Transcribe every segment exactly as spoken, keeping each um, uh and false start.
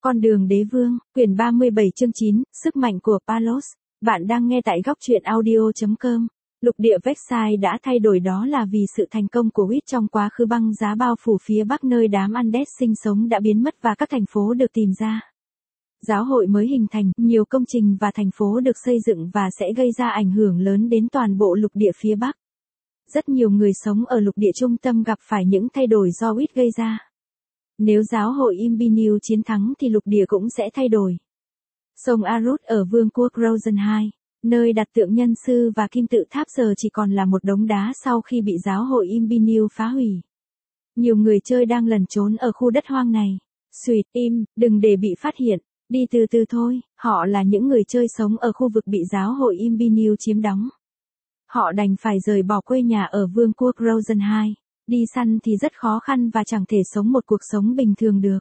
Con đường đế vương, quyển ba mươi bảy chương chín, sức mạnh của Palos. Bạn đang nghe tại góc truyện audio chấm com. Lục địa Versailles đã thay đổi, đó là vì sự thành công của Huit trong quá khứ. Băng giá bao phủ phía bắc nơi đám Andes sinh sống đã biến mất và các thành phố được tìm ra. Giáo hội mới hình thành, nhiều công trình và thành phố được xây dựng và sẽ gây ra ảnh hưởng lớn đến toàn bộ lục địa phía bắc. Rất nhiều người sống ở lục địa trung tâm gặp phải những thay đổi do Huit gây ra. Nếu giáo hội Imbiniu chiến thắng thì lục địa cũng sẽ thay đổi. Sông Arut ở vương quốc Rosenheim, nơi đặt tượng nhân sư và kim tự tháp giờ chỉ còn là một đống đá sau khi bị giáo hội Imbiniu phá hủy. Nhiều người chơi đang lẩn trốn ở khu đất hoang này. Sweet im, đừng để bị phát hiện, đi từ từ thôi, họ là những người chơi sống ở khu vực bị giáo hội Imbiniu chiếm đóng. Họ đành phải rời bỏ quê nhà ở vương quốc Rosenheim. Đi săn thì rất khó khăn và chẳng thể sống một cuộc sống bình thường được.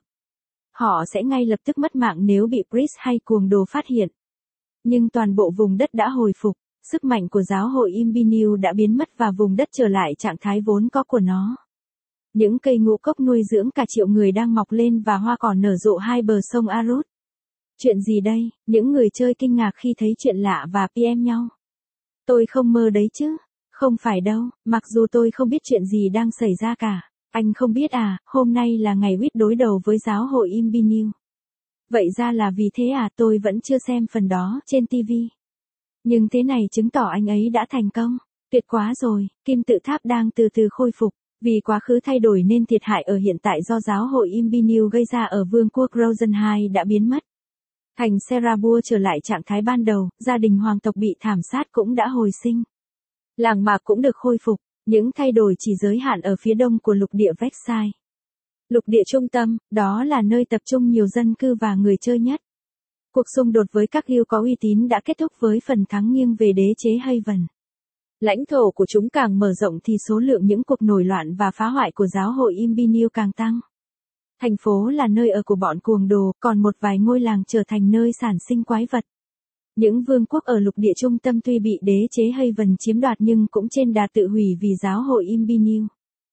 Họ sẽ ngay lập tức mất mạng nếu bị Priest hay cuồng đồ phát hiện. Nhưng toàn bộ vùng đất đã hồi phục, sức mạnh của giáo hội Imbiniu đã biến mất và vùng đất trở lại trạng thái vốn có của nó. Những cây ngũ cốc nuôi dưỡng cả triệu người đang mọc lên và hoa cỏ nở rộ hai bờ sông Arut. Chuyện gì đây? Những người chơi kinh ngạc khi thấy chuyện lạ và pê em nhau. Tôi không mơ đấy chứ. Không phải đâu, mặc dù tôi không biết chuyện gì đang xảy ra cả. Anh không biết à, hôm nay là ngày Huit đối đầu với giáo hội Imbiniu. Vậy ra là vì thế à, tôi vẫn chưa xem phần đó trên ti vi. Nhưng thế này chứng tỏ anh ấy đã thành công. Tuyệt quá rồi, kim tự tháp đang từ từ khôi phục. Vì quá khứ thay đổi nên thiệt hại ở hiện tại do giáo hội Imbiniu gây ra ở vương quốc Rosenheim đã biến mất. Thành Serabua trở lại trạng thái ban đầu, gia đình hoàng tộc bị thảm sát cũng đã hồi sinh. Làng mạc cũng được khôi phục, những thay đổi chỉ giới hạn ở phía đông của lục địa Versailles. Lục địa trung tâm, đó là nơi tập trung nhiều dân cư và người chơi nhất. Cuộc xung đột với các guild có uy tín đã kết thúc với phần thắng nghiêng về đế chế Haven. Lãnh thổ của chúng càng mở rộng thì số lượng những cuộc nổi loạn và phá hoại của giáo hội Imbiniu càng tăng. Thành phố là nơi ở của bọn cuồng đồ, còn một vài ngôi làng trở thành nơi sản sinh quái vật. Những vương quốc ở lục địa trung tâm tuy bị đế chế Haven chiếm đoạt nhưng cũng trên đà tự hủy vì giáo hội Imbiniu.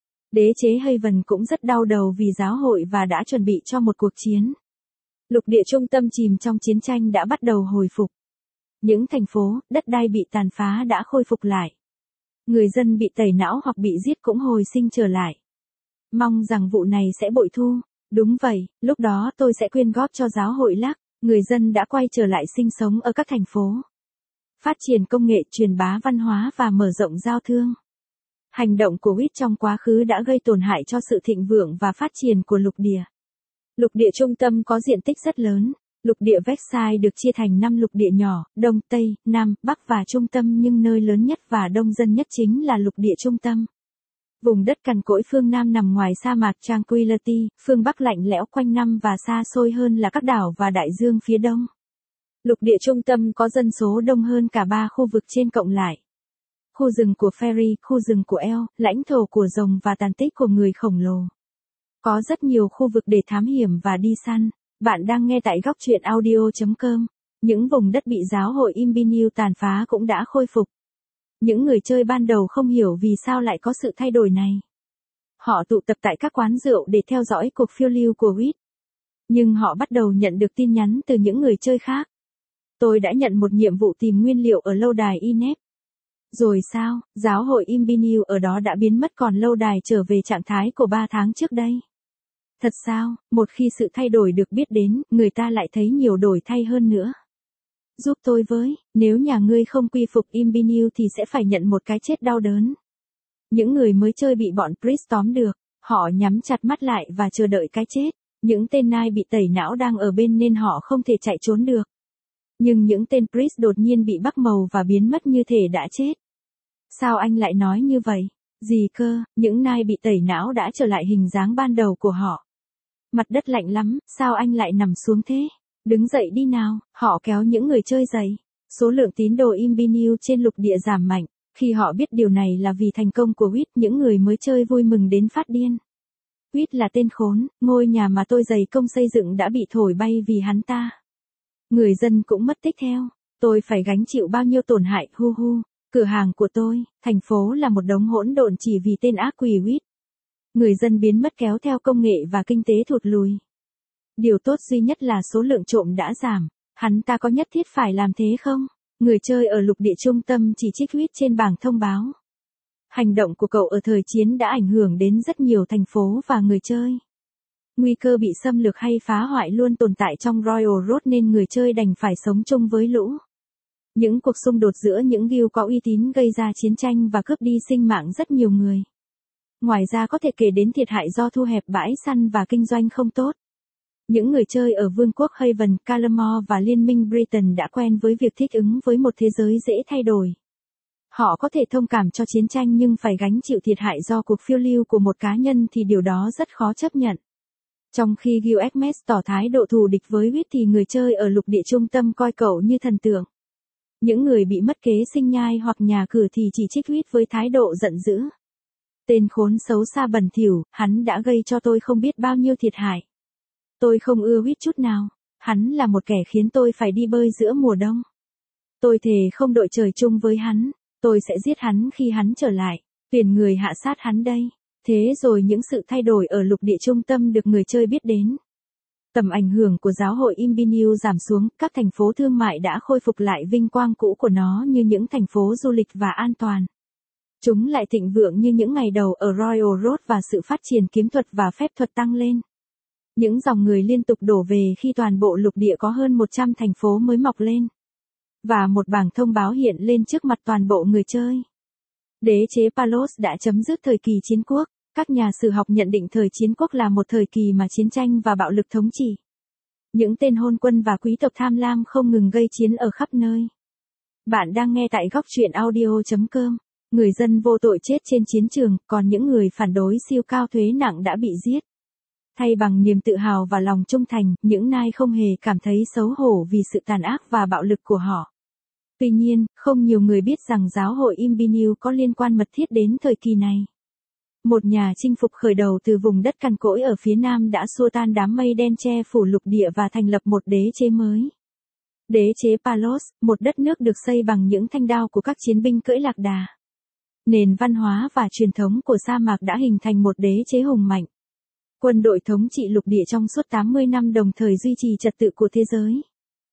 Đế chế Haven cũng rất đau đầu vì giáo hội và đã chuẩn bị cho một cuộc chiến. Lục địa trung tâm chìm trong chiến tranh đã bắt đầu hồi phục. Những thành phố, đất đai bị tàn phá đã khôi phục lại. Người dân bị tẩy não hoặc bị giết cũng hồi sinh trở lại. Mong rằng vụ này sẽ bội thu. Đúng vậy, lúc đó tôi sẽ quyên góp cho giáo hội Lắc. Người dân đã quay trở lại sinh sống ở các thành phố. Phát triển công nghệ, truyền bá văn hóa và mở rộng giao thương. Hành động của Huit trong quá khứ đã gây tổn hại cho sự thịnh vượng và phát triển của lục địa. Lục địa trung tâm có diện tích rất lớn. Lục địa Versailles được chia thành năm lục địa nhỏ, Đông, Tây, Nam, Bắc và Trung tâm, nhưng nơi lớn nhất và đông dân nhất chính là lục địa trung tâm. Vùng đất cằn cỗi phương Nam nằm ngoài sa mạc Tranquility, phương Bắc lạnh lẽo quanh năm và xa xôi hơn là các đảo và đại dương phía đông. Lục địa trung tâm có dân số đông hơn cả ba khu vực trên cộng lại. Khu rừng của Fairy, khu rừng của Elf, lãnh thổ của rồng và tàn tích của người khổng lồ. Có rất nhiều khu vực để thám hiểm và đi săn. Bạn đang nghe tại góc truyện audio chấm com. Những vùng đất bị giáo hội Imbiniu tàn phá cũng đã khôi phục. Những người chơi ban đầu không hiểu vì sao lại có sự thay đổi này. Họ tụ tập tại các quán rượu để theo dõi cuộc phiêu lưu của Huit. Nhưng họ bắt đầu nhận được tin nhắn từ những người chơi khác. Tôi đã nhận một nhiệm vụ tìm nguyên liệu ở lâu đài Inep. Rồi sao, giáo hội Imbiniu ở đó đã biến mất còn lâu đài trở về trạng thái của ba tháng trước đây. Thật sao, một khi sự thay đổi được biết đến, người ta lại thấy nhiều đổi thay hơn nữa. Giúp tôi với, nếu nhà ngươi không quy phục Imbiniu thì sẽ phải nhận một cái chết đau đớn. Những người mới chơi bị bọn Priest tóm được, họ nhắm chặt mắt lại và chờ đợi cái chết. Những tên nai bị tẩy não đang ở bên nên họ không thể chạy trốn được. Nhưng những tên Priest đột nhiên bị bắc màu và biến mất như thể đã chết. Sao anh lại nói như vậy? Gì cơ, những nai bị tẩy não đã trở lại hình dáng ban đầu của họ. Mặt đất lạnh lắm, sao anh lại nằm xuống thế? Đứng dậy đi nào, họ kéo những người chơi dậy. Số lượng tín đồ Imbiniu trên lục địa giảm mạnh. Khi họ biết điều này là vì thành công của Huit, những người mới chơi vui mừng đến phát điên. Huit là tên khốn, ngôi nhà mà tôi dày công xây dựng đã bị thổi bay vì hắn ta. Người dân cũng mất tích theo. Tôi phải gánh chịu bao nhiêu tổn hại, hu hu. Cửa hàng của tôi, thành phố là một đống hỗn độn chỉ vì tên ác quỷ Huit. Người dân biến mất kéo theo công nghệ và kinh tế thụt lùi. Điều tốt duy nhất là số lượng trộm đã giảm. Hắn ta có nhất thiết phải làm thế không? Người chơi ở lục địa trung tâm chỉ trích Huyết trên bảng thông báo. Hành động của cậu ở thời chiến đã ảnh hưởng đến rất nhiều thành phố và người chơi. Nguy cơ bị xâm lược hay phá hoại luôn tồn tại trong Royal Road nên người chơi đành phải sống chung với lũ. Những cuộc xung đột giữa những guild có uy tín gây ra chiến tranh và cướp đi sinh mạng rất nhiều người. Ngoài ra có thể kể đến thiệt hại do thu hẹp bãi săn và kinh doanh không tốt. Những người chơi ở Vương quốc Haven, Calamore và Liên minh Britain đã quen với việc thích ứng với một thế giới dễ thay đổi. Họ có thể thông cảm cho chiến tranh nhưng phải gánh chịu thiệt hại do cuộc phiêu lưu của một cá nhân thì điều đó rất khó chấp nhận. Trong khi Guild Hermes tỏ thái độ thù địch với Huyết thì người chơi ở lục địa trung tâm coi cậu như thần tượng. Những người bị mất kế sinh nhai hoặc nhà cửa thì chỉ trích Huyết với thái độ giận dữ. Tên khốn xấu xa bẩn thỉu, hắn đã gây cho tôi không biết bao nhiêu thiệt hại. Tôi không ưa Huyết chút nào, hắn là một kẻ khiến tôi phải đi bơi giữa mùa đông. Tôi thề không đội trời chung với hắn, tôi sẽ giết hắn khi hắn trở lại, tuyển người hạ sát hắn đây. Thế rồi những sự thay đổi ở lục địa trung tâm được người chơi biết đến. Tầm ảnh hưởng của giáo hội Imbiniu giảm xuống, các thành phố thương mại đã khôi phục lại vinh quang cũ của nó như những thành phố du lịch và an toàn. Chúng lại thịnh vượng như những ngày đầu ở Royal Road và sự phát triển kiếm thuật và phép thuật tăng lên. Những dòng người liên tục đổ về khi toàn bộ lục địa có hơn một trăm thành phố mới mọc lên. Và một bảng thông báo hiện lên trước mặt toàn bộ người chơi. Đế chế Palos đã chấm dứt thời kỳ chiến quốc. Các nhà sử học nhận định thời chiến quốc là một thời kỳ mà chiến tranh và bạo lực thống trị. Những tên hôn quân và quý tộc tham lam không ngừng gây chiến ở khắp nơi. Bạn đang nghe tại góc truyện audio chấm com. Người dân vô tội chết trên chiến trường, còn những người phản đối siêu cao thuế nặng đã bị giết. Thay bằng niềm tự hào và lòng trung thành, những nai không hề cảm thấy xấu hổ vì sự tàn ác và bạo lực của họ. Tuy nhiên, không nhiều người biết rằng giáo hội Imbiniu có liên quan mật thiết đến thời kỳ này. Một nhà chinh phục khởi đầu từ vùng đất cằn cỗi ở phía nam đã xua tan đám mây đen che phủ lục địa và thành lập một đế chế mới. Đế chế Palos, một đất nước được xây bằng những thanh đao của các chiến binh cưỡi lạc đà. Nền văn hóa và truyền thống của sa mạc đã hình thành một đế chế hùng mạnh. Quân đội thống trị lục địa trong suốt tám mươi năm đồng thời duy trì trật tự của thế giới.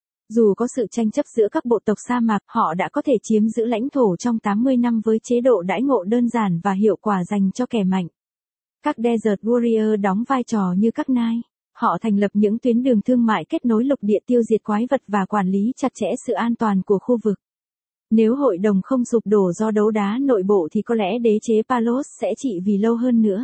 Dù có sự tranh chấp giữa các bộ tộc sa mạc, họ đã có thể chiếm giữ lãnh thổ trong tám mươi năm với chế độ đãi ngộ đơn giản và hiệu quả dành cho kẻ mạnh. Các Desert Warrior đóng vai trò như các nai. Họ thành lập những tuyến đường thương mại kết nối lục địa, tiêu diệt quái vật và quản lý chặt chẽ sự an toàn của khu vực. Nếu hội đồng không sụp đổ do đấu đá nội bộ thì có lẽ đế chế Palos sẽ trị vì lâu hơn nữa.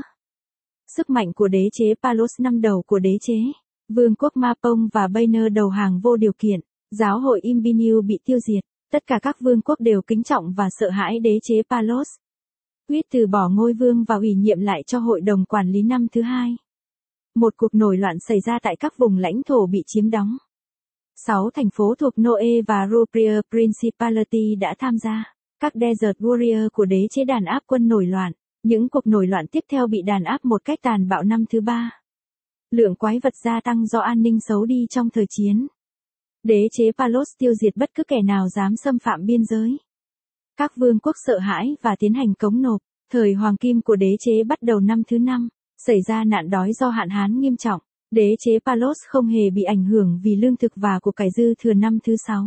Sức mạnh của đế chế Palos. Năm đầu của đế chế, Vương quốc Mapong và Banner đầu hàng vô điều kiện. Giáo hội Imbiniu bị tiêu diệt, tất cả các vương quốc đều kính trọng và sợ hãi đế chế Palos. Huyết từ bỏ ngôi vương và ủy nhiệm lại cho hội đồng quản lý năm thứ hai. Một cuộc nổi loạn xảy ra tại các vùng lãnh thổ bị chiếm đóng. Sáu thành phố thuộc Noe và Rupria Principality đã tham gia. Các Desert Warrior của đế chế đàn áp quân nổi loạn. Những cuộc nổi loạn tiếp theo bị đàn áp một cách tàn bạo năm thứ ba. Lượng quái vật gia tăng do an ninh xấu đi trong thời chiến. Đế chế Palos tiêu diệt bất cứ kẻ nào dám xâm phạm biên giới. Các vương quốc sợ hãi và tiến hành cống nộp. Thời hoàng kim của đế chế bắt đầu năm thứ năm, xảy ra nạn đói do hạn hán nghiêm trọng. Đế chế Palos không hề bị ảnh hưởng vì lương thực và của cải dư thừa năm thứ sáu.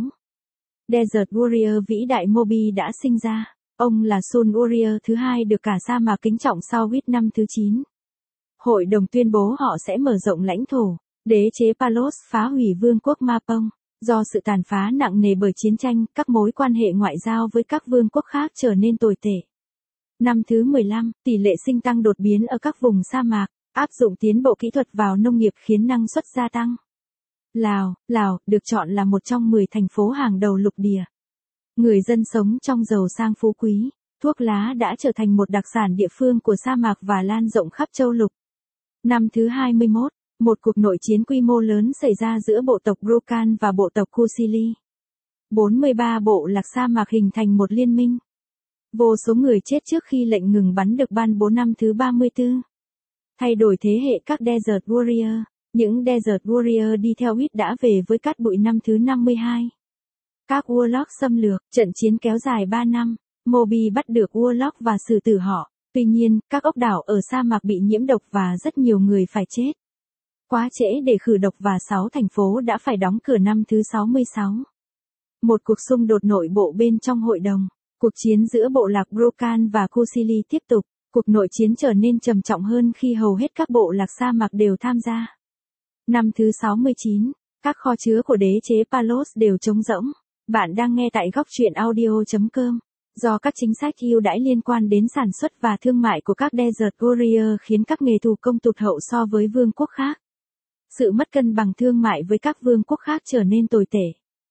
Desert Warrior vĩ đại Moby đã sinh ra. Ông là Sun Warrior thứ hai được cả sa mạc kính trọng sau Huyết năm thứ chín. Hội đồng tuyên bố họ sẽ mở rộng lãnh thổ. Đế chế Palos phá hủy vương quốc Mapong. Do sự tàn phá nặng nề bởi chiến tranh, các mối quan hệ ngoại giao với các vương quốc khác trở nên tồi tệ. Năm thứ mười lăm, tỷ lệ sinh tăng đột biến ở các vùng sa mạc, áp dụng tiến bộ kỹ thuật vào nông nghiệp khiến năng suất gia tăng. Lào, Lào, được chọn là một trong mười thành phố hàng đầu lục địa. Người dân sống trong giàu sang phú quý, thuốc lá đã trở thành một đặc sản địa phương của sa mạc và lan rộng khắp châu lục. Năm thứ hai mươi mốt, một cuộc nội chiến quy mô lớn xảy ra giữa bộ tộc Rokan và bộ tộc Kusili. bốn mươi ba bộ lạc sa mạc hình thành một liên minh. Vô số người chết trước khi lệnh ngừng bắn được ban bố năm thứ ba mươi tư. Thay đổi thế hệ các Desert Warrior, những Desert Warrior đi theo Huyết đã về với cát bụi năm thứ năm mươi hai. Các Warlock xâm lược, trận chiến kéo dài ba năm, Moby bắt được Warlock và xử tử họ. Tuy nhiên, các ốc đảo ở sa mạc bị nhiễm độc và rất nhiều người phải chết. Quá trễ để khử độc và sáu thành phố đã phải đóng cửa năm thứ sáu mươi sáu. Một cuộc xung đột nội bộ bên trong hội đồng. Cuộc chiến giữa bộ lạc Brocan và Kusili tiếp tục. Cuộc nội chiến trở nên trầm trọng hơn khi hầu hết các bộ lạc sa mạc đều tham gia. Năm thứ sáu mươi chín, các kho chứa của đế chế Palos đều trống rỗng. Bạn đang nghe tại góc truyện audio chấm com. Do các chính sách ưu đãi liên quan đến sản xuất và thương mại của các Desert Warrior khiến các nghề thủ công tụt hậu so với vương quốc khác. Sự mất cân bằng thương mại với các vương quốc khác trở nên tồi tệ.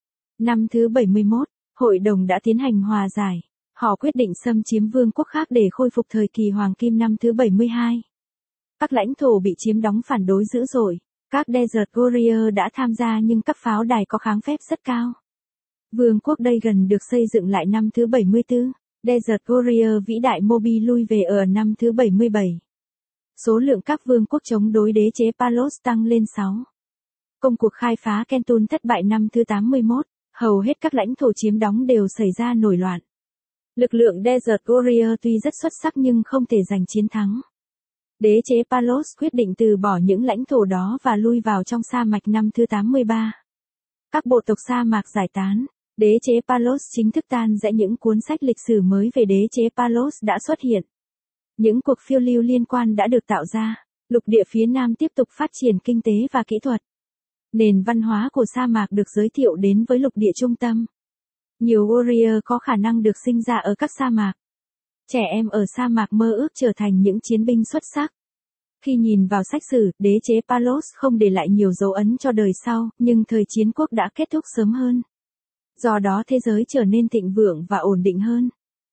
Năm thứ bảy mươi mốt, hội đồng đã tiến hành hòa giải. Họ quyết định xâm chiếm vương quốc khác để khôi phục thời kỳ hoàng kim năm thứ bảy mươi hai. Các lãnh thổ bị chiếm đóng phản đối dữ dội. Các Desert Warrior đã tham gia nhưng các pháo đài có kháng phép rất cao. Vương quốc đây gần được xây dựng lại năm thứ bảy mươi tư. Desert Warrior vĩ đại Moby lui về ở năm thứ bảy mươi bảy. Số lượng các vương quốc chống đối đế chế Palos tăng lên sáu. Công cuộc khai phá Kentun thất bại năm thứ tám mươi mốt. Hầu hết các lãnh thổ chiếm đóng đều xảy ra nổi loạn. Lực lượng Desert Warrior tuy rất xuất sắc nhưng không thể giành chiến thắng. Đế chế Palos quyết định từ bỏ những lãnh thổ đó và lui vào trong sa mạc năm thứ tám mươi ba. Các bộ tộc sa mạc giải tán. Đế chế Palos chính thức tan rẽ. Những cuốn sách lịch sử mới về đế chế Palos đã xuất hiện. Những cuộc phiêu lưu liên quan đã được tạo ra. Lục địa phía Nam tiếp tục phát triển kinh tế và kỹ thuật. Nền văn hóa của sa mạc được giới thiệu đến với lục địa trung tâm. Nhiều warrior có khả năng được sinh ra ở các sa mạc. Trẻ em ở sa mạc mơ ước trở thành những chiến binh xuất sắc. Khi nhìn vào sách sử, đế chế Palos không để lại nhiều dấu ấn cho đời sau, nhưng thời chiến quốc đã kết thúc sớm hơn. Do đó thế giới trở nên thịnh vượng và ổn định hơn.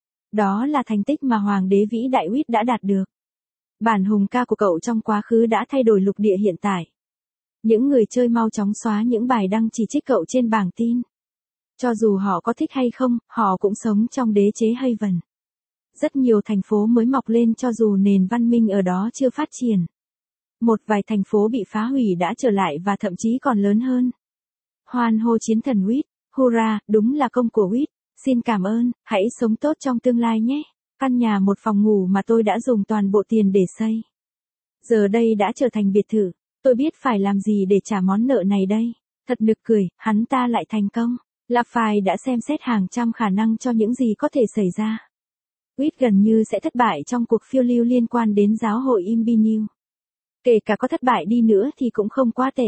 Đó là thành tích mà Hoàng đế vĩ đại Witt đã đạt được. Bản hùng ca của cậu trong quá khứ đã thay đổi lục địa hiện tại. Những người chơi mau chóng xóa những bài đăng chỉ trích cậu trên bảng tin. Cho dù họ có thích hay không, họ cũng sống trong đế chế Haven. Rất nhiều thành phố mới mọc lên cho dù nền văn minh ở đó chưa phát triển. Một vài thành phố bị phá hủy đã trở lại và thậm chí còn lớn hơn. Hoan hô chiến thần Witt, hurra, đúng là công của Witt, xin cảm ơn, hãy sống tốt trong tương lai nhé. Căn nhà một phòng ngủ mà tôi đã dùng toàn bộ tiền để xây. Giờ đây đã trở thành biệt thự, tôi biết phải làm gì để trả món nợ này đây. Thật nực cười, hắn ta lại thành công. Lafayette đã xem xét hàng trăm khả năng cho những gì có thể xảy ra. Witt gần như sẽ thất bại trong cuộc phiêu lưu liên quan đến giáo hội Imbiniu. Kể cả có thất bại đi nữa thì cũng không quá tệ.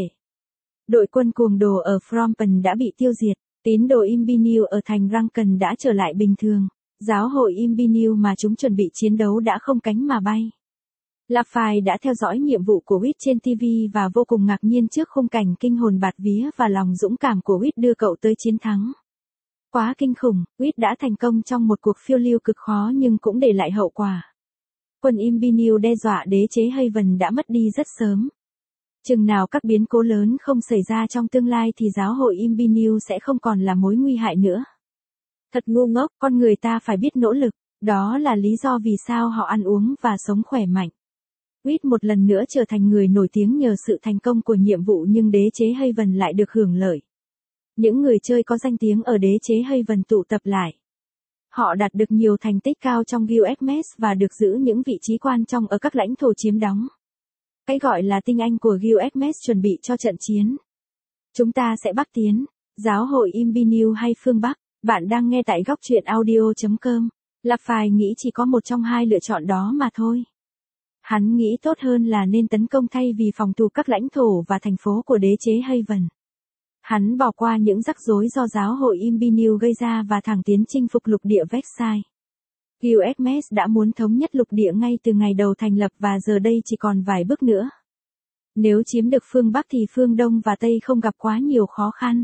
Đội quân cuồng đồ ở Frompen đã bị tiêu diệt, tín đồ Imbiniu ở thành Ranken đã trở lại bình thường. Giáo hội Imbiniu mà chúng chuẩn bị chiến đấu đã không cánh mà bay. Lafayette đã theo dõi nhiệm vụ của Witt trên ti vi và vô cùng ngạc nhiên trước khung cảnh kinh hồn bạt vía và lòng dũng cảm của Witt đưa cậu tới chiến thắng. Quá kinh khủng, Witt đã thành công trong một cuộc phiêu lưu cực khó nhưng cũng để lại hậu quả. Quân Imbiniu đe dọa đế chế Haven đã mất đi rất sớm. Chừng nào các biến cố lớn không xảy ra trong tương lai thì giáo hội Imbiniu sẽ không còn là mối nguy hại nữa. Thật ngu ngốc, con người ta phải biết nỗ lực, đó là lý do vì sao họ ăn uống và sống khỏe mạnh. Witt một lần nữa trở thành người nổi tiếng nhờ sự thành công của nhiệm vụ nhưng đế chế Haven lại được hưởng lợi. Những người chơi có danh tiếng ở đế chế Haven tụ tập lại. Họ đạt được nhiều thành tích cao trong Guildmates và được giữ những vị trí quan trọng ở các lãnh thổ chiếm đóng. Cái gọi là tinh anh của Guildmates chuẩn bị cho trận chiến. Chúng ta sẽ bắc tiến, giáo hội Imbiniu hay phương Bắc, bạn đang nghe tại góc truyện audio chấm com. Lafayette nghĩ chỉ có một trong hai lựa chọn đó mà thôi. Hắn nghĩ tốt hơn là nên tấn công thay vì phòng thủ các lãnh thổ và thành phố của đế chế Haven. Hắn bỏ qua những rắc rối do giáo hội Imbiniu gây ra và thẳng tiến chinh phục lục địa Vexai. Guildmates đã muốn thống nhất lục địa ngay từ ngày đầu thành lập và giờ đây chỉ còn vài bước nữa. Nếu chiếm được phương Bắc thì phương Đông và Tây không gặp quá nhiều khó khăn.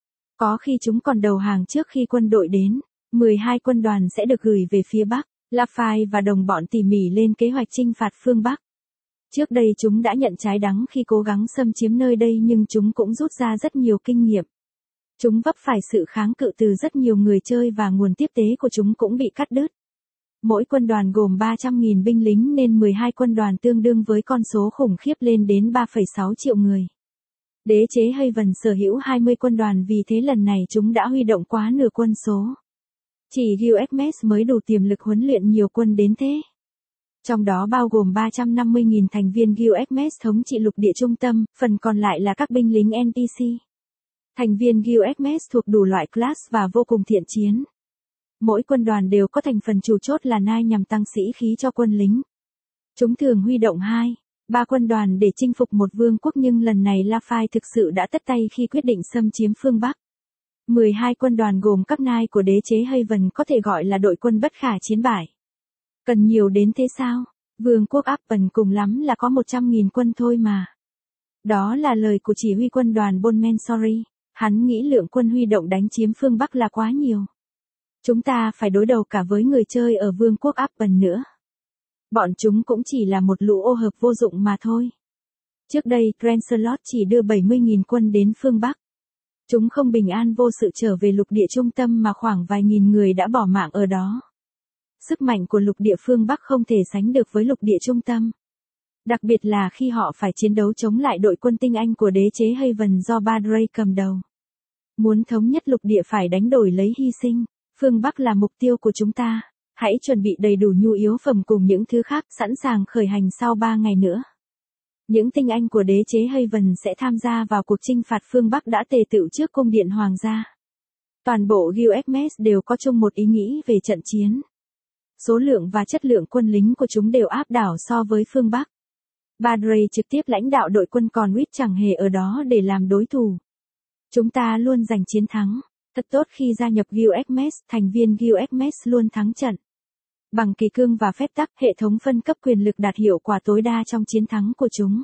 Có khi chúng còn đầu hàng trước khi quân đội đến, mười hai quân đoàn sẽ được gửi về phía Bắc. Lafayette và đồng bọn tỉ mỉ lên kế hoạch chinh phạt phương Bắc. Trước đây chúng đã nhận trái đắng khi cố gắng xâm chiếm nơi đây nhưng chúng cũng rút ra rất nhiều kinh nghiệm. Chúng vấp phải sự kháng cự từ rất nhiều người chơi và nguồn tiếp tế của chúng cũng bị cắt đứt. Mỗi quân đoàn gồm ba trăm nghìn binh lính nên mười hai quân đoàn tương đương với con số khủng khiếp lên đến ba phẩy sáu triệu người. Đế chế Haven sở hữu hai mươi quân đoàn vì thế lần này chúng đã huy động quá nửa quân số. Chỉ Guildmates mới đủ tiềm lực huấn luyện nhiều quân đến thế. Trong đó bao gồm ba trăm năm mươi nghìn thành viên Guild Hermes thống trị lục địa trung tâm, phần còn lại là các binh lính en pê xê. Thành viên Guild Hermes thuộc đủ loại class và vô cùng thiện chiến. Mỗi quân đoàn đều có thành phần chủ chốt là nai nhằm tăng sĩ khí cho quân lính. Chúng thường huy động hai, ba quân đoàn để chinh phục một vương quốc, nhưng lần này Lafay thực sự đã tất tay khi quyết định xâm chiếm phương Bắc. mười hai quân đoàn gồm các nai của đế chế Haven có thể gọi là đội quân bất khả chiến bại. Cần nhiều đến thế sao? Vương quốc Appen cùng lắm là có một trăm nghìn quân thôi mà. Đó là lời của chỉ huy quân đoàn Bonmensori. Hắn nghĩ lượng quân huy động đánh chiếm phương Bắc là quá nhiều. Chúng ta phải đối đầu cả với người chơi ở vương quốc Appen nữa. Bọn chúng cũng chỉ là một lũ ô hợp vô dụng mà thôi. Trước đây, Lancelot chỉ đưa bảy mươi nghìn quân đến phương Bắc. Chúng không bình an vô sự trở về lục địa trung tâm mà khoảng vài nghìn người đã bỏ mạng ở đó. Sức mạnh của lục địa phương Bắc không thể sánh được với lục địa trung tâm. Đặc biệt là khi họ phải chiến đấu chống lại đội quân tinh anh của đế chế Haven do Badray cầm đầu. Muốn thống nhất lục địa phải đánh đổi lấy hy sinh. Phương Bắc là mục tiêu của chúng ta. Hãy chuẩn bị đầy đủ nhu yếu phẩm cùng những thứ khác sẵn sàng khởi hành sau ba ngày nữa. Những tinh anh của đế chế Haven sẽ tham gia vào cuộc chinh phạt phương Bắc đã tề tựu trước cung điện hoàng gia. Toàn bộ Guild Hermes đều có chung một ý nghĩ về trận chiến. Số lượng và chất lượng quân lính của chúng đều áp đảo so với phương Bắc. Badray trực tiếp lãnh đạo đội quân, còn Reed chẳng hề ở đó để làm đối thủ. Chúng ta luôn giành chiến thắng. Thật tốt khi gia nhập Guild Hermes, thành viên Guild Hermes luôn thắng trận. Bằng kỳ cương và phép tắc, hệ thống phân cấp quyền lực đạt hiệu quả tối đa trong chiến thắng của chúng.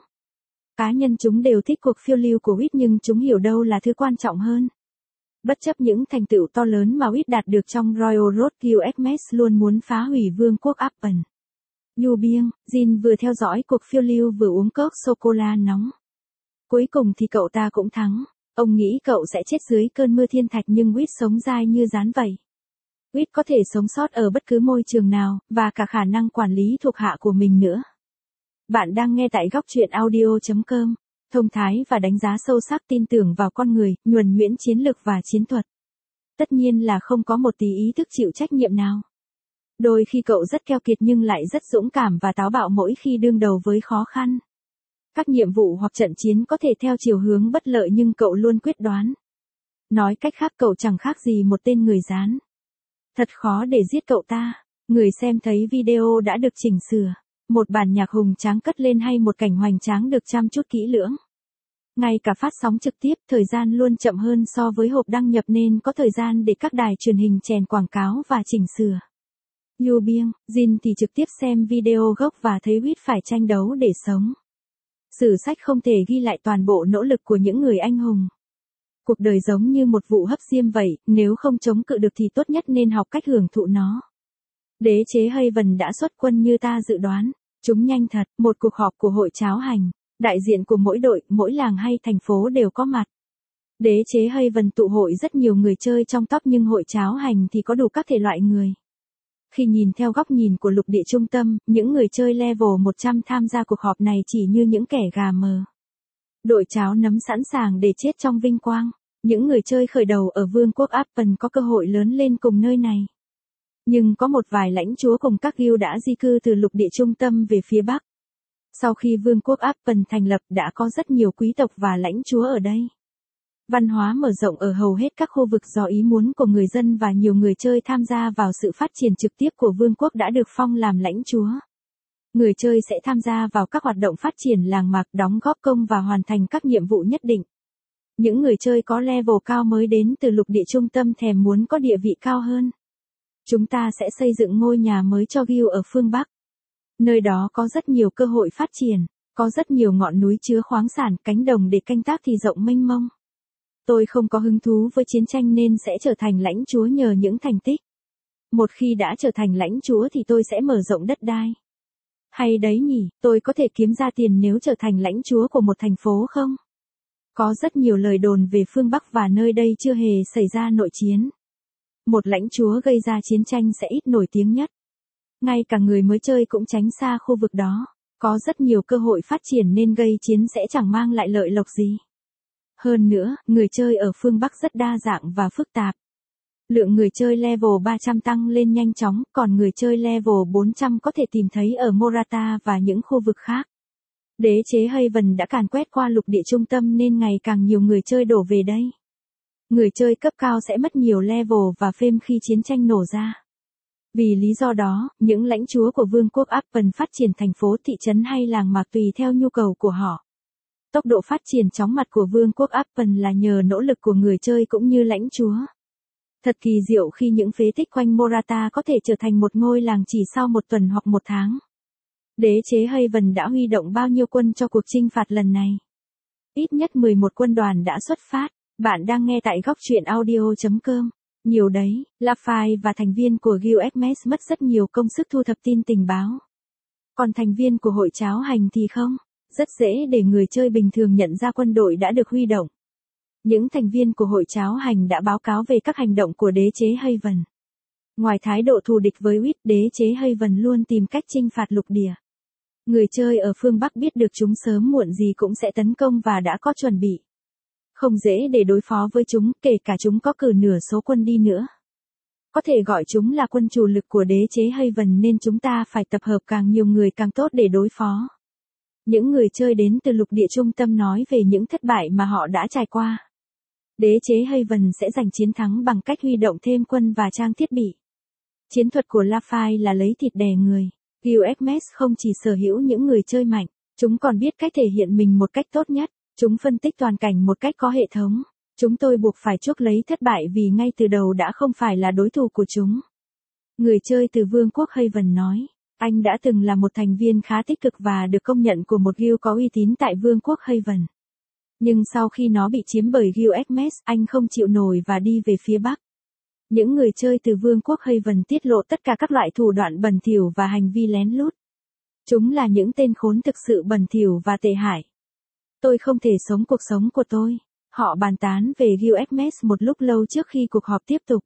Cá nhân chúng đều thích cuộc phiêu lưu của Reed, nhưng chúng hiểu đâu là thứ quan trọng hơn. Bất chấp những thành tựu to lớn mà Reed đạt được trong Royal Road, Guild Hermes luôn muốn phá hủy vương quốc Appen. Yu Bieng, Jin vừa theo dõi cuộc phiêu lưu vừa uống cốc sô-cô-la nóng. Cuối cùng thì cậu ta cũng thắng. Ông nghĩ cậu sẽ chết dưới cơn mưa thiên thạch, nhưng Reed sống dai như rán vậy. Reed có thể sống sót ở bất cứ môi trường nào, và cả khả năng quản lý thuộc hạ của mình nữa. Bạn đang nghe tại góc truyện audio chấm com. Thông thái và đánh giá sâu sắc, tin tưởng vào con người, nhuần nhuyễn chiến lược và chiến thuật. Tất nhiên là không có một tí ý thức chịu trách nhiệm nào. Đôi khi cậu rất keo kiệt nhưng lại rất dũng cảm và táo bạo mỗi khi đương đầu với khó khăn. Các nhiệm vụ hoặc trận chiến có thể theo chiều hướng bất lợi, nhưng cậu luôn quyết đoán. Nói cách khác, cậu chẳng khác gì một tên người gián. Thật khó để giết cậu ta. Người xem thấy video đã được chỉnh sửa. Một bản nhạc hùng tráng cất lên hay một cảnh hoành tráng được chăm chút kỹ lưỡng. Ngay cả phát sóng trực tiếp, thời gian luôn chậm hơn so với hộp đăng nhập, nên có thời gian để các đài truyền hình chèn quảng cáo và chỉnh sửa. Yu Bieng, Jin thì trực tiếp xem video gốc và thấy Reed phải tranh đấu để sống. Sử sách không thể ghi lại toàn bộ nỗ lực của những người anh hùng. Cuộc đời giống như một vụ hấp diêm vậy, nếu không chống cự được thì tốt nhất nên học cách hưởng thụ nó. Đế chế Haven đã xuất quân như ta dự đoán. Chúng nhanh thật. Một cuộc họp của hội cháo hành. Đại diện của mỗi đội, mỗi làng hay thành phố đều có mặt. Đế chế Haven tụ hội rất nhiều người chơi trong top, nhưng hội cháo hành thì có đủ các thể loại người. Khi nhìn theo góc nhìn của lục địa trung tâm, những người chơi level một trăm tham gia cuộc họp này chỉ như những kẻ gà mờ. Đội cháo nấm sẵn sàng để chết trong vinh quang. Những người chơi khởi đầu ở vương quốc Appen có cơ hội lớn lên cùng nơi này. Nhưng có một vài lãnh chúa cùng các guild đã di cư từ lục địa trung tâm về phía Bắc. Sau khi vương quốc Appen thành lập, đã có rất nhiều quý tộc và lãnh chúa ở đây. Văn hóa mở rộng ở hầu hết các khu vực do ý muốn của người dân, và nhiều người chơi tham gia vào sự phát triển trực tiếp của vương quốc đã được phong làm lãnh chúa. Người chơi sẽ tham gia vào các hoạt động phát triển làng mạc, đóng góp công và hoàn thành các nhiệm vụ nhất định. Những người chơi có level cao mới đến từ lục địa trung tâm thèm muốn có địa vị cao hơn. Chúng ta sẽ xây dựng ngôi nhà mới cho Guild ở phương Bắc. Nơi đó có rất nhiều cơ hội phát triển, có rất nhiều ngọn núi chứa khoáng sản, cánh đồng để canh tác thì rộng mênh mông. Tôi không có hứng thú với chiến tranh nên sẽ trở thành lãnh chúa nhờ những thành tích. Một khi đã trở thành lãnh chúa thì tôi sẽ mở rộng đất đai. Hay đấy nhỉ, tôi có thể kiếm ra tiền nếu trở thành lãnh chúa của một thành phố không? Có rất nhiều lời đồn về phương Bắc và nơi đây chưa hề xảy ra nội chiến. Một lãnh chúa gây ra chiến tranh sẽ ít nổi tiếng nhất. Ngay cả người mới chơi cũng tránh xa khu vực đó. Có rất nhiều cơ hội phát triển nên gây chiến sẽ chẳng mang lại lợi lộc gì. Hơn nữa, người chơi ở phương Bắc rất đa dạng và phức tạp. Lượng người chơi level ba trăm tăng lên nhanh chóng, còn người chơi level bốn trăm có thể tìm thấy ở Morata và những khu vực khác. Đế chế Haven đã càn quét qua lục địa trung tâm nên ngày càng nhiều người chơi đổ về đây. Người chơi cấp cao sẽ mất nhiều level và fame khi chiến tranh nổ ra. Vì lý do đó, những lãnh chúa của vương quốc Appen phát triển thành phố, thị trấn hay làng mạc tùy theo nhu cầu của họ. Tốc độ phát triển chóng mặt của vương quốc Appen là nhờ nỗ lực của người chơi cũng như lãnh chúa. Thật kỳ diệu khi những phế tích quanh Morata có thể trở thành một ngôi làng chỉ sau một tuần hoặc một tháng. Đế chế Haven đã huy động bao nhiêu quân cho cuộc chinh phạt lần này? Ít nhất mười một quân đoàn đã xuất phát. Bạn đang nghe tại góc truyện audio chấm com. Nhiều đấy, Lafay và thành viên của Guildmates mất rất nhiều công sức thu thập tin tình báo. Còn thành viên của hội cháo hành thì không, rất dễ để người chơi bình thường nhận ra quân đội đã được huy động. Những thành viên của hội cháo hành đã báo cáo về các hành động của đế chế Haven. Ngoài thái độ thù địch với Wit, đế chế Haven luôn tìm cách chinh phạt lục địa. Người chơi ở phương Bắc biết được chúng sớm muộn gì cũng sẽ tấn công và đã có chuẩn bị. Không dễ để đối phó với chúng, kể cả chúng có cử nửa số quân đi nữa. Có thể gọi chúng là quân chủ lực của đế chế Haven nên chúng ta phải tập hợp càng nhiều người càng tốt để đối phó. Những người chơi đến từ lục địa trung tâm nói về những thất bại mà họ đã trải qua. Đế chế Haven sẽ giành chiến thắng bằng cách huy động thêm quân và trang thiết bị. Chiến thuật của Lafay là lấy thịt đè người. Guildmates không chỉ sở hữu những người chơi mạnh, chúng còn biết cách thể hiện mình một cách tốt nhất. Chúng phân tích toàn cảnh một cách có hệ thống. Chúng tôi buộc phải chuốc lấy thất bại vì ngay từ đầu đã không phải là đối thủ của chúng. Người chơi từ vương quốc Haven nói, anh đã từng là một thành viên khá tích cực và được công nhận của một guild có uy tín tại vương quốc Haven. Nhưng sau khi nó bị chiếm bởi Guildmates, anh không chịu nổi và đi về phía Bắc. Những người chơi từ vương quốc Haven tiết lộ tất cả các loại thủ đoạn bẩn thỉu và hành vi lén lút. Chúng là những tên khốn thực sự bẩn thỉu và tệ hại. Tôi không thể sống cuộc sống của tôi. Họ bàn tán về Guildmates một lúc lâu trước khi cuộc họp tiếp tục.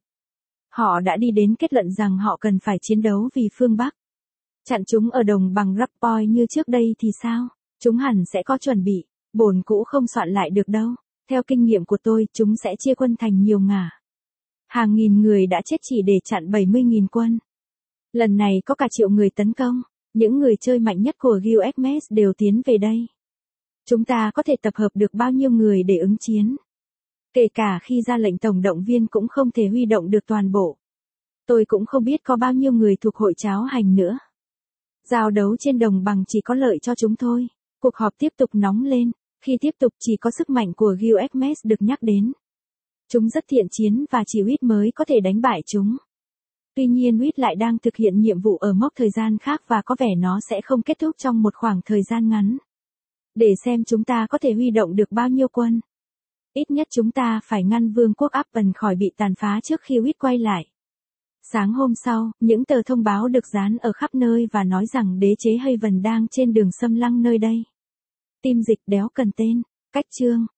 Họ đã đi đến kết luận rằng họ cần phải chiến đấu vì phương Bắc. Chặn chúng ở đồng bằng Rappoint như trước đây thì sao? Chúng hẳn sẽ có chuẩn bị. Bổn cũ không soạn lại được đâu. Theo kinh nghiệm của tôi, chúng sẽ chia quân thành nhiều ngả. Hàng nghìn người đã chết chỉ để chặn bảy mươi nghìn quân. Lần này có cả triệu người tấn công. Những người chơi mạnh nhất của Guildmates đều tiến về đây. Chúng ta có thể tập hợp được bao nhiêu người để ứng chiến? Kể cả khi ra lệnh tổng động viên cũng không thể huy động được toàn bộ. Tôi cũng không biết có bao nhiêu người thuộc hội cháo hành nữa. Giao đấu trên đồng bằng chỉ có lợi cho chúng thôi. Cuộc họp tiếp tục nóng lên. Khi tiếp tục chỉ có sức mạnh của Guildmates được nhắc đến. Chúng rất thiện chiến và chỉ Wit mới có thể đánh bại chúng. Tuy nhiên Wit lại đang thực hiện nhiệm vụ ở mốc thời gian khác và có vẻ nó sẽ không kết thúc trong một khoảng thời gian ngắn. Để xem chúng ta có thể huy động được bao nhiêu quân. Ít nhất chúng ta phải ngăn vương quốc Appen khỏi bị tàn phá trước khi Wit quay lại. Sáng hôm sau, những tờ thông báo được dán ở khắp nơi và nói rằng đế chế Haven đang trên đường xâm lăng nơi đây. Tim dịch đéo cần tên. Cách chương.